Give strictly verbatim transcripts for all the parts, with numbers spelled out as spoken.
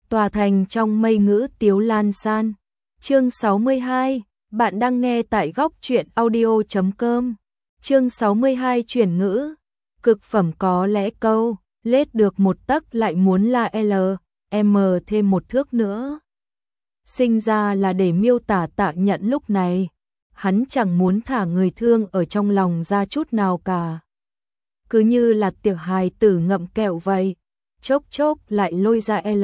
tòa thành trong mây ngữ tiếu lan san. Chương sáu mươi hai, bạn đang nghe tại góc truyện audio chấm com. Chương sáu mươi hai chuyển ngữ. Cực phẩm có lẽ câu, lết được một tấc lại muốn là L, M thêm một thước nữa. Sinh ra là để miêu tả Tạ Nhận lúc này. Hắn chẳng muốn thả người thương ở trong lòng ra chút nào cả. Cứ như là tiểu hài tử ngậm kẹo vậy, chốc chốc lại lôi ra L,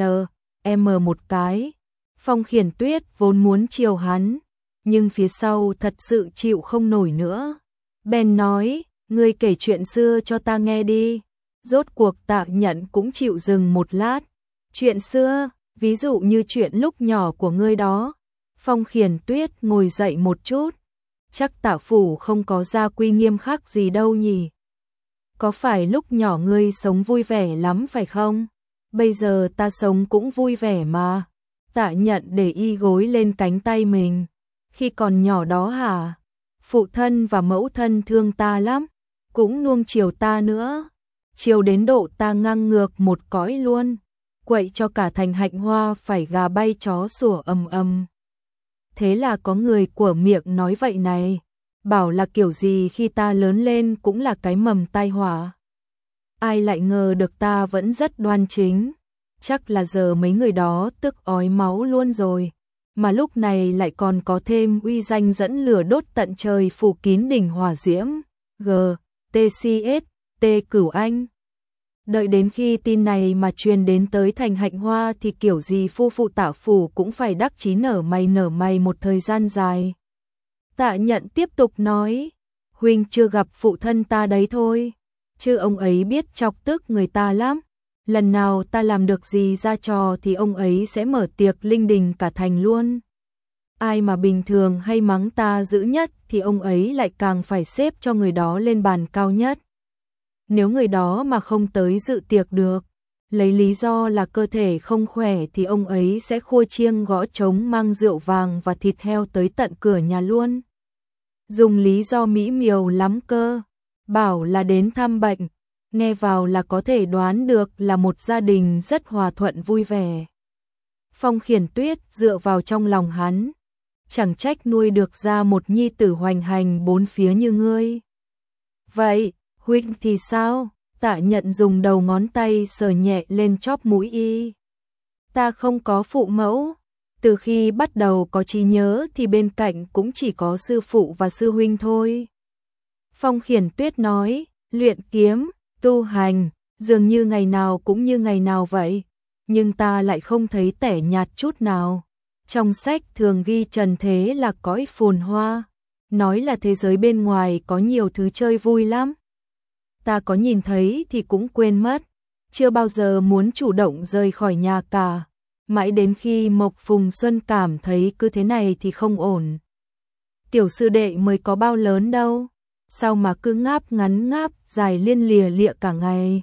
M một cái. Phong Khiển Tuyết vốn muốn chiều hắn, nhưng phía sau thật sự chịu không nổi nữa. Bèn nói, ngươi kể chuyện xưa cho ta nghe đi. Rốt cuộc Tạ Nhận cũng chịu dừng một lát. Chuyện xưa, ví dụ như chuyện lúc nhỏ của ngươi đó. Phong Khiển Tuyết ngồi dậy một chút. Chắc Tạ phủ không có gia quy nghiêm khắc gì đâu nhỉ. Có phải lúc nhỏ ngươi sống vui vẻ lắm phải không? Bây giờ ta sống cũng vui vẻ mà. Tạ Nhận để y gối lên cánh tay mình. Khi còn nhỏ đó hả? Phụ thân và mẫu thân thương ta lắm, cũng nuông chiều ta nữa. Chiều đến độ ta ngang ngược một cõi luôn, quậy cho cả thành Hạnh Hoa phải gà bay chó sủa ầm ầm. Thế là có người của miệng nói vậy này, bảo là kiểu gì khi ta lớn lên cũng là cái mầm tai họa. Ai lại ngờ được ta vẫn rất đoan chính. Chắc là giờ mấy người đó tức ói máu luôn rồi, mà lúc này lại còn có thêm uy danh dẫn lửa đốt tận trời phủ kín đỉnh hỏa diễm. G, T C S, T Cửu Anh. Đợi đến khi tin này mà truyền đến tới thành Hạnh Hoa thì kiểu gì phu phụ Tạ phủ cũng phải đắc chí nở mày nở mày một thời gian dài. Tạ Nhận tiếp tục nói, huynh chưa gặp phụ thân ta đấy thôi, chứ ông ấy biết chọc tức người ta lắm. Lần nào ta làm được gì ra trò thì ông ấy sẽ mở tiệc linh đình cả thành luôn. Ai mà bình thường hay mắng ta dữ nhất thì ông ấy lại càng phải xếp cho người đó lên bàn cao nhất. Nếu người đó mà không tới dự tiệc được, lấy lý do là cơ thể không khỏe thì ông ấy sẽ khua chiêng gõ trống mang rượu vàng và thịt heo tới tận cửa nhà luôn. Dùng lý do mỹ miều lắm cơ, bảo là đến thăm bệnh. Nghe vào là có thể đoán được là một gia đình rất hòa thuận vui vẻ. Phong Khiển Tuyết dựa vào trong lòng hắn, chẳng trách nuôi được ra một nhi tử hoành hành bốn phía như ngươi. Vậy, huynh thì sao? Tạ Nhận dùng đầu ngón tay sờ nhẹ lên chóp mũi y. Ta không có phụ mẫu, từ khi bắt đầu có trí nhớ thì bên cạnh cũng chỉ có sư phụ và sư huynh thôi. Phong Khiển Tuyết nói, luyện kiếm, tu hành, dường như ngày nào cũng như ngày nào vậy, nhưng ta lại không thấy tẻ nhạt chút nào. Trong sách thường ghi trần thế là cõi phồn hoa, nói là thế giới bên ngoài có nhiều thứ chơi vui lắm. Ta có nhìn thấy thì cũng quên mất, chưa bao giờ muốn chủ động rời khỏi nhà cả, mãi đến khi Mộc Phùng Xuân cảm thấy cứ thế này thì không ổn. Tiểu sư đệ mới có bao lớn đâu, sao mà cứ ngáp ngắn ngáp dài liên lìa lịa cả ngày.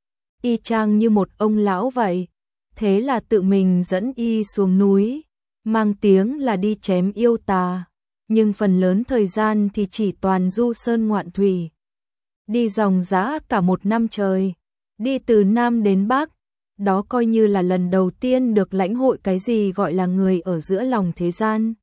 Y chang như một ông lão vậy. Thế là tự mình dẫn y xuống núi, mang tiếng là đi chém yêu tà, nhưng phần lớn thời gian thì chỉ toàn du sơn ngoạn thủy. Đi dòng dã cả một năm trời, đi từ Nam đến Bắc, đó coi như là lần đầu tiên được lãnh hội cái gì gọi là người ở giữa lòng thế gian.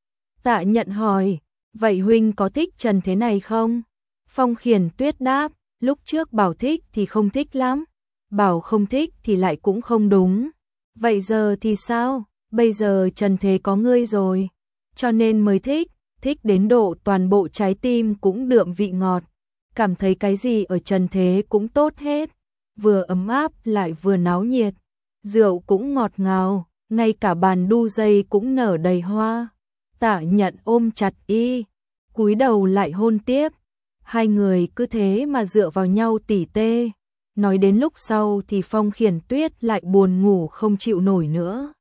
Tạ Nhận hỏi, vậy huynh có thích trần thế này không? Phong Khiển Tuyết đáp, lúc trước bảo thích thì không thích lắm, bảo không thích thì lại cũng không đúng. Vậy giờ thì sao? Bây giờ trần thế có ngươi rồi, cho nên mới thích, thích đến độ toàn bộ trái tim cũng đượm vị ngọt, cảm thấy cái gì ở trần thế cũng tốt hết, vừa ấm áp lại vừa náo nhiệt, rượu cũng ngọt ngào, ngay cả bàn đu dây cũng nở đầy hoa. Tạ Nhận ôm chặt y, cúi đầu lại hôn tiếp. Hai người cứ thế mà dựa vào nhau tỉ tê. Nói đến lúc sau thì Phong Khiển Tuyết lại buồn ngủ không chịu nổi nữa.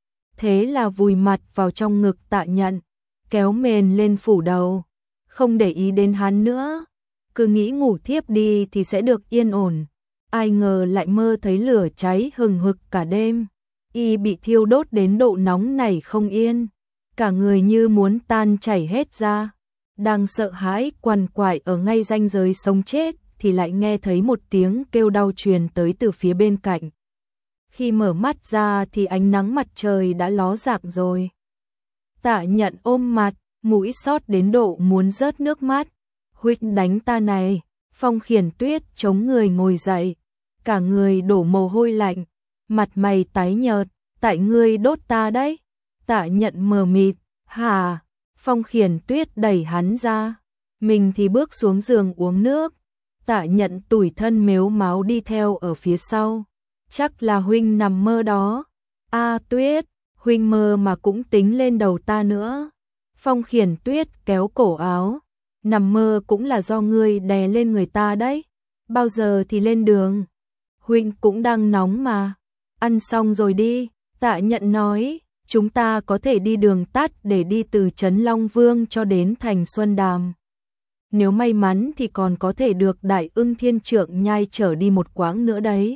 Thế là vùi mặt vào trong ngực Tạ Nhận, kéo mền lên phủ đầu, không để ý đến hắn nữa. Cứ nghĩ ngủ thiếp đi thì sẽ được yên ổn. Ai ngờ lại mơ thấy lửa cháy hừng hực cả đêm. Y bị thiêu đốt đến độ nóng nảy không yên, cả người như muốn tan chảy hết ra. Đang sợ hãi quằn quại ở ngay ranh giới sống chết thì lại nghe thấy một tiếng kêu đau truyền tới từ phía bên cạnh. Khi mở mắt ra thì ánh nắng mặt trời đã ló dạng rồi. Tạ Nhận ôm mặt, mũi xót đến độ muốn rớt nước mắt. Huynh đánh ta này. Phong Khiển Tuyết chống người ngồi dậy, cả người đổ mồ hôi lạnh, mặt mày tái nhợt, tại ngươi đốt ta đấy. Tạ Nhận mờ mịt, hả? Phong Khiển Tuyết đẩy hắn ra, mình thì bước xuống giường uống nước. Tạ Nhận tủi thân mếu máo đi theo ở phía sau. Chắc là huynh nằm mơ đó. A Tuyết, huynh mơ mà cũng tính lên đầu ta nữa. Phong Khiển Tuyết kéo cổ áo, nằm mơ cũng là do ngươi đè lên người ta đấy. Bao giờ thì lên đường? Huynh cũng đang nóng mà. Ăn xong rồi đi. Tạ Nhận nói, chúng ta có thể đi đường tắt để đi từ Trấn Long Vương cho đến thành Xuân Đàm. Nếu may mắn thì còn có thể được Đại Ưng Thiên Trượng Nhai chở đi một quãng nữa đấy.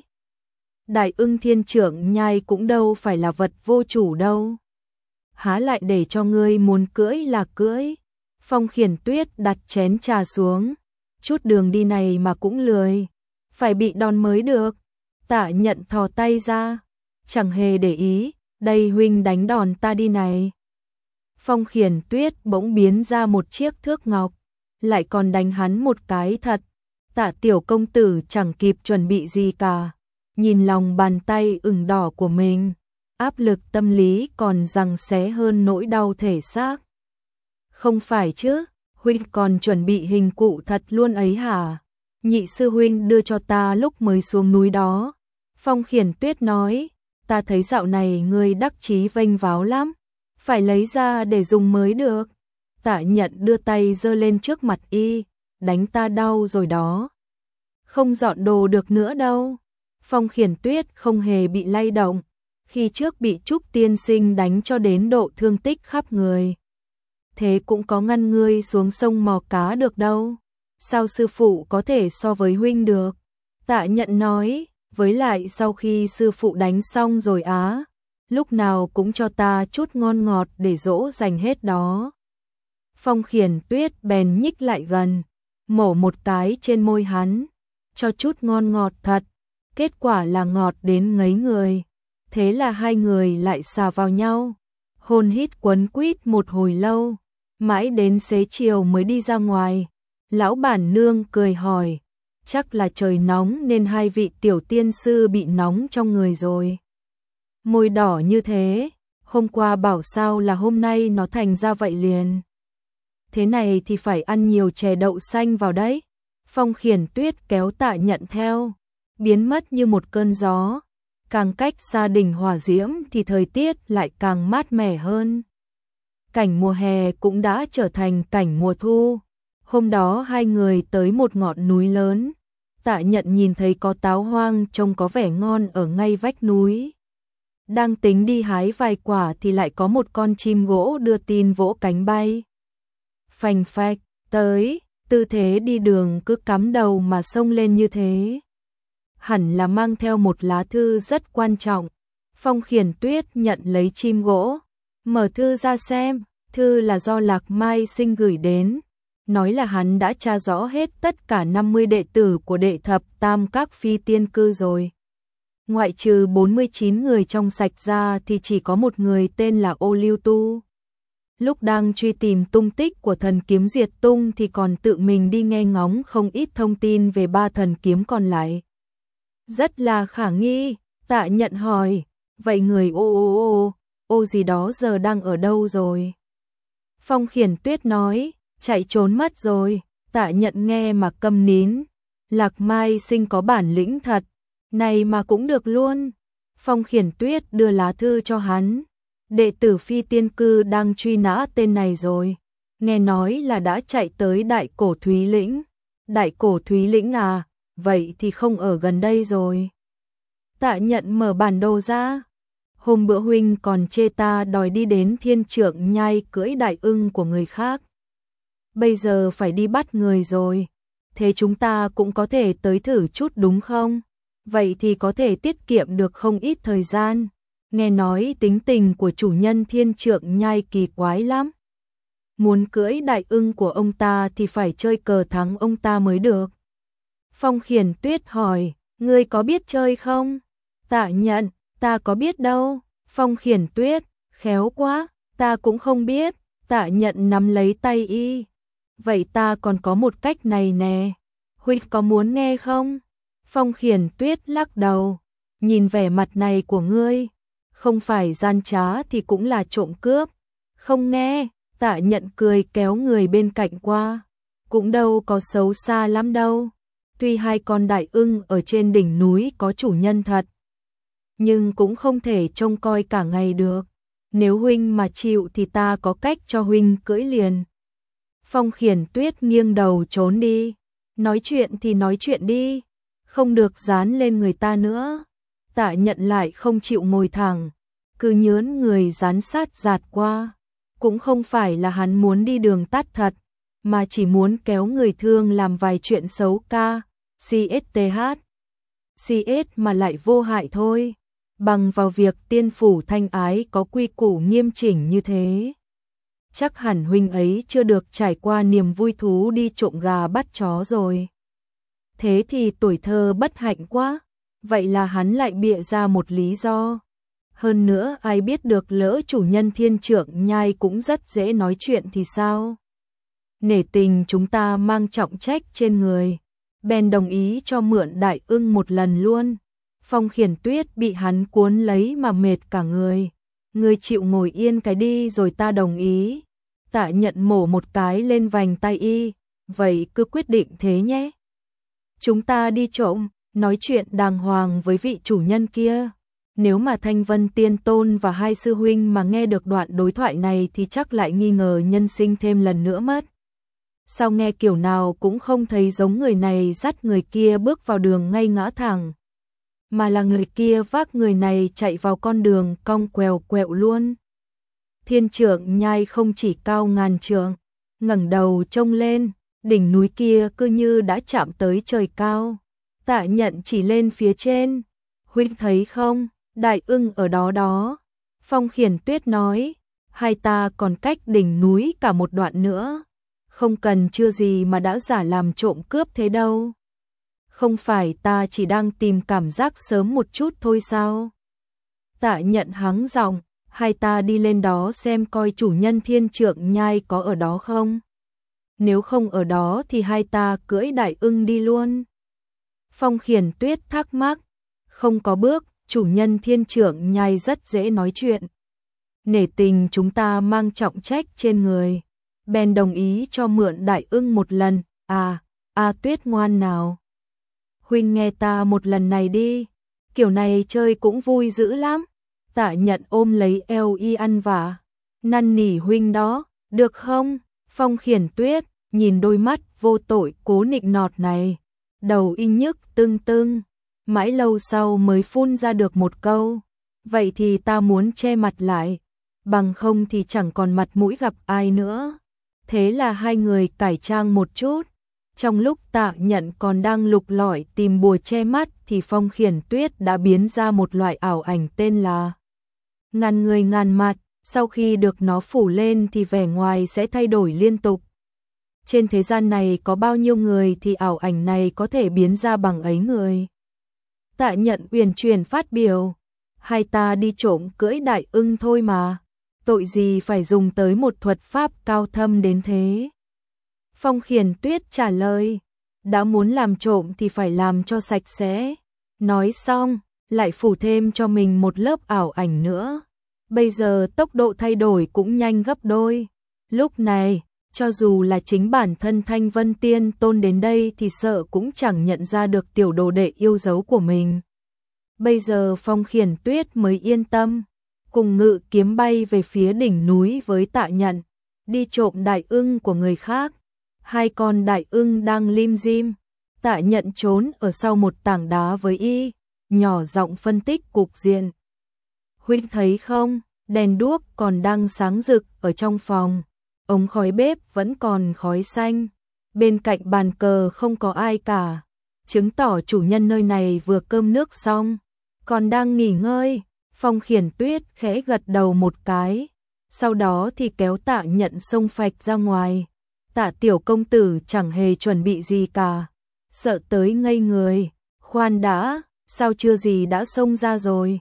Đại Ưng Thiên Trượng Nhai cũng đâu phải là vật vô chủ đâu. Há lại để cho ngươi muốn cưỡi là cưỡi. Phong Khiển Tuyết đặt chén trà xuống, chút đường đi này mà cũng lười, phải bị đòn mới được. Tạ Nhận thò tay ra, chẳng hề để ý, đây huynh đánh đòn ta đi này. Phong Khiển Tuyết bỗng biến ra một chiếc thước ngọc, lại còn đánh hắn một cái thật. Tạ tiểu công tử chẳng kịp chuẩn bị gì cả, nhìn lòng bàn tay ửng đỏ của mình, áp lực tâm lý còn giằng xé hơn nỗi đau thể xác. Không phải chứ, huynh còn chuẩn bị hình cụ thật luôn ấy hả? Nhị sư huynh đưa cho ta lúc mới xuống núi đó. Phong Khiển Tuyết nói, ta thấy dạo này ngươi đắc chí vênh váo lắm, phải lấy ra để dùng mới được. Tạ Nhận đưa tay giơ lên trước mặt y, đánh ta đau rồi đó. Không dọn đồ được nữa đâu. Phong Khiển Tuyết không hề bị lay động, khi trước bị Trúc tiên sinh đánh cho đến độ thương tích khắp người. Thế cũng có ngăn ngươi xuống sông mò cá được đâu. Sao sư phụ có thể so với huynh được? Tạ Nhận nói, với lại sau khi sư phụ đánh xong rồi á, lúc nào cũng cho ta chút ngon ngọt để dỗ dành hết đó. Phong Khiển Tuyết bèn nhích lại gần, mổ một cái trên môi hắn, cho chút ngon ngọt thật, kết quả là ngọt đến ngấy người. Thế là hai người lại xà vào nhau, hôn hít quấn quýt một hồi lâu, mãi đến xế chiều mới đi ra ngoài. Lão bản nương cười hỏi, chắc là trời nóng nên hai vị tiểu tiên sư bị nóng trong người rồi. Môi đỏ như thế, hôm qua bảo sao là hôm nay nó thành ra vậy liền. Thế này thì phải ăn nhiều chè đậu xanh vào đấy. Phong Khiển Tuyết kéo Tạ Nhận theo, biến mất như một cơn gió. Càng cách xa đỉnh hỏa diễm thì thời tiết lại càng mát mẻ hơn. Cảnh mùa hè cũng đã trở thành cảnh mùa thu. Hôm đó hai người tới một ngọn núi lớn. Tạ Nhận nhìn thấy có táo hoang trông có vẻ ngon ở ngay vách núi. Đang tính đi hái vài quả thì lại có một con chim gỗ đưa tin vỗ cánh bay. Phành phạch, tới, tư thế đi đường cứ cắm đầu mà xông lên như thế. Hẳn là mang theo một lá thư rất quan trọng. Phong Khiển Tuyết nhận lấy chim gỗ, mở thư ra xem, thư là do Lạc Mai Sinh gửi đến, nói là hắn đã tra rõ hết tất cả năm mươi đệ tử của đệ thập tam các phi tiên cư rồi. Ngoại trừ bốn mươi chín người trong sạch ra thì chỉ có một người tên là Ô Lưu Tu. Lúc đang truy tìm tung tích của thần kiếm diệt tung thì còn tự mình đi nghe ngóng không ít thông tin về ba thần kiếm còn lại. Rất là khả nghi. Tạ Nhận hỏi, vậy người ô ô ô, ô gì đó giờ đang ở đâu rồi? Phong Khiển Tuyết nói, chạy trốn mất rồi. Tạ Nhận nghe mà câm nín. Lạc Mai Sinh có bản lĩnh thật, này mà cũng được luôn. Phong Khiển Tuyết đưa lá thư cho hắn. Đệ tử phi tiên cư đang truy nã tên này rồi. Nghe nói là đã chạy tới Đại Cổ Thúy Lĩnh. Đại Cổ Thúy Lĩnh à, vậy thì không ở gần đây rồi. Tạ Nhận mở bản đồ ra. Hôm bữa huynh còn chê ta đòi đi đến Thiên Trượng Nhai cưỡi đại ưng của người khác. Bây giờ phải đi bắt người rồi. Thế chúng ta cũng có thể tới thử chút đúng không? Vậy thì có thể tiết kiệm được không ít thời gian. Nghe nói tính tình của chủ nhân Thiên Trượng Nhai kỳ quái lắm. Muốn cưỡi đại ưng của ông ta thì phải chơi cờ thắng ông ta mới được. Phong Khiển Tuyết hỏi, ngươi có biết chơi không? Tạ Nhận, Ta có biết đâu. Phong Khiển Tuyết, khéo quá, ta cũng không biết. Tạ Nhận nắm lấy tay y. Vậy ta còn có một cách này nè. Huynh có muốn nghe không? Phong Khiển Tuyết lắc đầu. Nhìn vẻ mặt này của ngươi, không phải gian trá thì cũng là trộm cướp. Không nghe. Tạ Nhận cười kéo người bên cạnh qua. Cũng đâu có xấu xa lắm đâu. Tuy hai con đại ưng ở trên đỉnh núi có chủ nhân thật, nhưng cũng không thể trông coi cả ngày được. Nếu huynh mà chịu thì ta có cách cho huynh cưỡi liền. Phong Khiển Tuyết nghiêng đầu trốn đi. Nói chuyện thì nói chuyện đi, không được dán lên người ta nữa. Tạ Nhận lại không chịu ngồi thẳng, cứ nhớn người dán sát giạt qua. Cũng không phải là hắn muốn đi đường tắt thật, mà chỉ muốn kéo người thương làm vài chuyện xấu ca, CSTH. CS mà lại vô hại thôi. Bằng vào việc tiên phủ Thanh Ái có quy củ nghiêm chỉnh như thế, chắc hẳn huynh ấy chưa được trải qua niềm vui thú đi trộm gà bắt chó rồi. Thế thì tuổi thơ bất hạnh quá. Vậy là hắn lại bịa ra một lý do. Hơn nữa ai biết được lỡ chủ nhân Thiên Trượng Nhai cũng rất dễ nói chuyện thì sao? Nể tình chúng ta mang trọng trách trên người, bèn đồng ý cho mượn đại ưng một lần luôn. Phong Khiển Tuyết bị hắn cuốn lấy mà mệt cả người. Ngươi chịu ngồi yên cái đi rồi ta đồng ý. Tạ Nhận mổ một cái lên vành tay y. Vậy cứ quyết định thế nhé. Chúng ta đi trộm, nói chuyện đàng hoàng với vị chủ nhân kia. Nếu mà Thanh Vân Tiên Tôn và hai sư huynh mà nghe được đoạn đối thoại này thì chắc lại nghi ngờ nhân sinh thêm lần nữa mất. Sao nghe kiểu nào cũng không thấy giống người này dắt người kia bước vào đường ngay ngã thẳng, mà là người kia vác người này chạy vào con đường cong quèo quẹo luôn. Thiên Trượng Nhai không chỉ cao ngàn trượng, ngẩng đầu trông lên, đỉnh núi kia cứ như đã chạm tới trời cao. Tạ Nhận chỉ lên phía trên. Huynh thấy không, đại ưng ở đó đó. Phong Khiển Tuyết nói, hai ta còn cách đỉnh núi cả một đoạn nữa. Không cần chưa gì mà đã giả làm trộm cướp thế đâu. Không phải ta chỉ đang tìm cảm giác sớm một chút thôi sao? Tạ Nhận hắng giọng, hai ta đi lên đó xem coi chủ nhân Thiên Trượng Nhai có ở đó không. Nếu không ở đó thì hai ta cưỡi đại ưng đi luôn. Phong Khiển Tuyết thắc mắc, không có bước, chủ nhân Thiên Trượng Nhai rất dễ nói chuyện. Nể tình chúng ta mang trọng trách trên người, bèn đồng ý cho mượn đại ưng một lần. À, A Tuyết ngoan nào. Huynh nghe ta một lần này đi, kiểu này chơi cũng vui dữ lắm. Tạ Nhận ôm lấy eo y ăn vả, năn nỉ huynh đó, được không? Phong Khiển Tuyết nhìn đôi mắt vô tội cố nịnh nọt này, đầu y nhức tưng tưng, mãi lâu sau mới phun ra được một câu, vậy thì ta muốn che mặt lại, bằng không thì chẳng còn mặt mũi gặp ai nữa. Thế là hai người cải trang một chút. Trong lúc Tạ Nhận còn đang lục lọi tìm bùa che mắt thì Phong Khiển Tuyết đã biến ra một loại ảo ảnh tên là ngàn người ngàn mặt. Sau khi được nó phủ lên thì vẻ ngoài sẽ thay đổi liên tục. Trên thế gian này có bao nhiêu người thì ảo ảnh này có thể biến ra bằng ấy người. Tạ Nhận uyển chuyển phát biểu, hai ta đi trộm cưỡi đại ưng thôi mà, tội gì phải dùng tới một thuật pháp cao thâm đến thế. Phong Khiển Tuyết trả lời, đã muốn làm trộm thì phải làm cho sạch sẽ. Nói xong, lại phủ thêm cho mình một lớp ảo ảnh nữa. Bây giờ tốc độ thay đổi cũng nhanh gấp đôi. Lúc này, cho dù là chính bản thân Thanh Vân Tiên Tôn đến đây thì sợ cũng chẳng nhận ra được tiểu đồ đệ yêu dấu của mình. Bây giờ Phong Khiển Tuyết mới yên tâm, cùng ngự kiếm bay về phía đỉnh núi với Tạ Nhận, đi trộm đại ưng của người khác. Hai con đại ưng đang lim dim, Tạ Nhận trốn ở sau một tảng đá với y, nhỏ giọng phân tích cục diện. Huynh thấy không, đèn đuốc còn đang sáng rực ở trong phòng, ống khói bếp vẫn còn khói xanh, bên cạnh bàn cờ không có ai cả, chứng tỏ chủ nhân nơi này vừa cơm nước xong, còn đang nghỉ ngơi. Phong Khiển Tuyết khẽ gật đầu một cái, sau đó thì kéo Tạ Nhận xông phạch ra ngoài. Tạ tiểu công tử chẳng hề chuẩn bị gì cả, sợ tới ngây người, khoan đã, sao chưa gì đã xông ra rồi.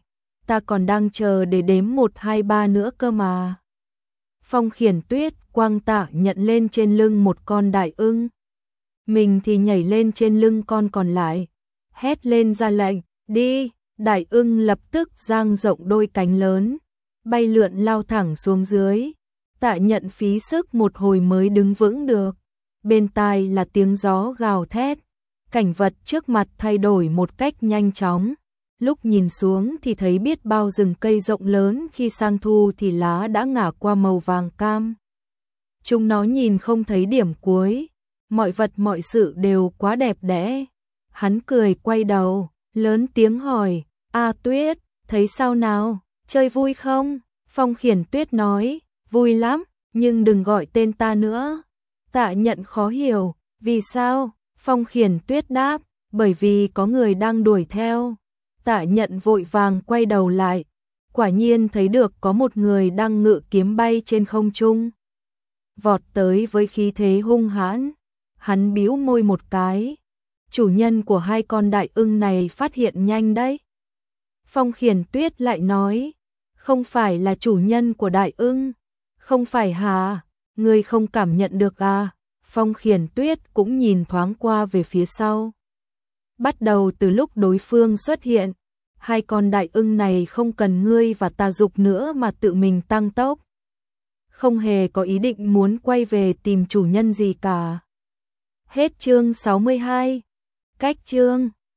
ta còn đang chờ để đếm một hai ba nữa cơ mà. Phong Khiển Tuyết quang Tạ Nhận lên trên lưng một con đại ưng. Mình thì nhảy lên trên lưng con còn lại, hét lên ra lệnh, đi, đại ưng lập tức dang rộng đôi cánh lớn, bay lượn lao thẳng xuống dưới. Tạ Nhận phí sức một hồi mới đứng vững được, bên tai là tiếng gió gào thét, cảnh vật trước mặt thay đổi một cách nhanh chóng. Lúc nhìn xuống thì thấy biết bao rừng cây rộng lớn, khi sang thu thì lá đã ngả qua màu vàng cam. Chúng nó nhìn không thấy điểm cuối, mọi vật mọi sự đều quá đẹp đẽ. Hắn cười quay đầu, lớn tiếng hỏi, A Tuyết, thấy sao nào, chơi vui không? Phong Khiển Tuyết nói, vui lắm, nhưng đừng gọi tên ta nữa. Tạ Nhận khó hiểu, vì sao? Phong Khiển Tuyết đáp, bởi vì có người đang đuổi theo. Tạ Nhận vội vàng quay đầu lại, quả nhiên thấy được có một người đang ngự kiếm bay trên không trung, vọt tới với khí thế hung hãn. Hắn bĩu môi một cái, chủ nhân của hai con đại ưng này phát hiện nhanh đấy. Phong Khiển Tuyết lại nói, không phải là chủ nhân của đại ưng, không phải hả? Ngươi không cảm nhận được à? Phong Khiển Tuyết cũng nhìn thoáng qua về phía sau. Bắt đầu từ lúc đối phương xuất hiện, hai con đại ưng này không cần ngươi và ta giục nữa mà tự mình tăng tốc, không hề có ý định muốn quay về tìm chủ nhân gì cả. Hết chương sáu mươi hai. Cách chương